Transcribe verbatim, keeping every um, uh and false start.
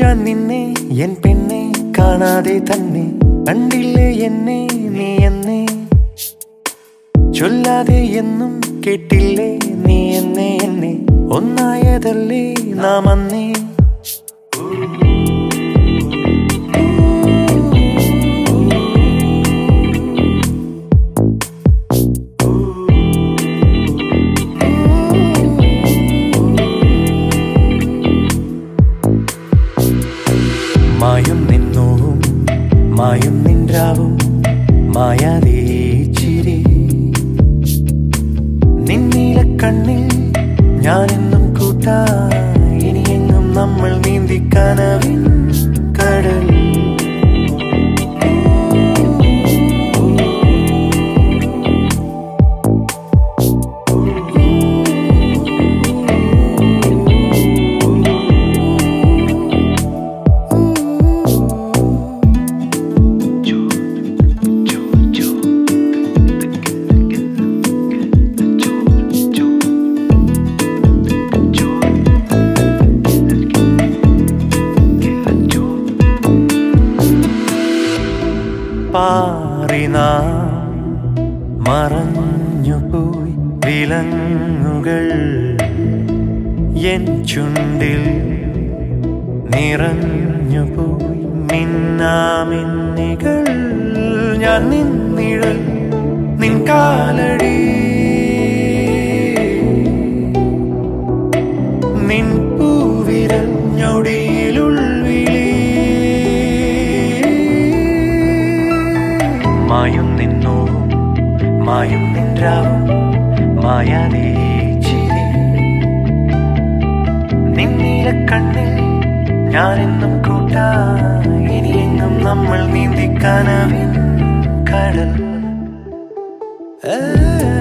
ഞാൻ നിന്നെ എൻ പെണ്ണെ കാണാതെ തന്നെ കണ്ടില്ലേ എന്നെ നീ എന്നെ ചൊല്ലാതെ എന്നും കേട്ടില്ലേ നീ എന്നെ എന്നെ ഒന്നായതല്ലേ നാം അന്നേ മായും നിന്നോവും മായും നിൻരാവും മായാതെ ചിരി നിന്നീല കണ്ണിൽ ഞാനെന്നും കൂട്ടാ ഇനിയെങ്ങും നമ്മൾ നീന്തി കനവിൻ കടൽ പാറിനാം മറഞ്ഞുപോയി വിലങ്ങുകൾ എൻ ചുണ്ടിൽ നിറഞ്ഞുപോയി മിന്നാമിന്നികൾ ഞാൻ നിന്നിഴൽ നിൻ കാലടി നിൻ പൂവിരൽ ഞൊടിയിലുൾവിളി മായും നിന്നോവും മായും നിൻരാവും മായാതെ ചിരി നിന്നീല കണ്ണിൽ ഞാനെന്നും കൂട്ടാ ഇനിയെങ്ങും നമ്മൾ നീന്തി കനവിൻ കടൽ.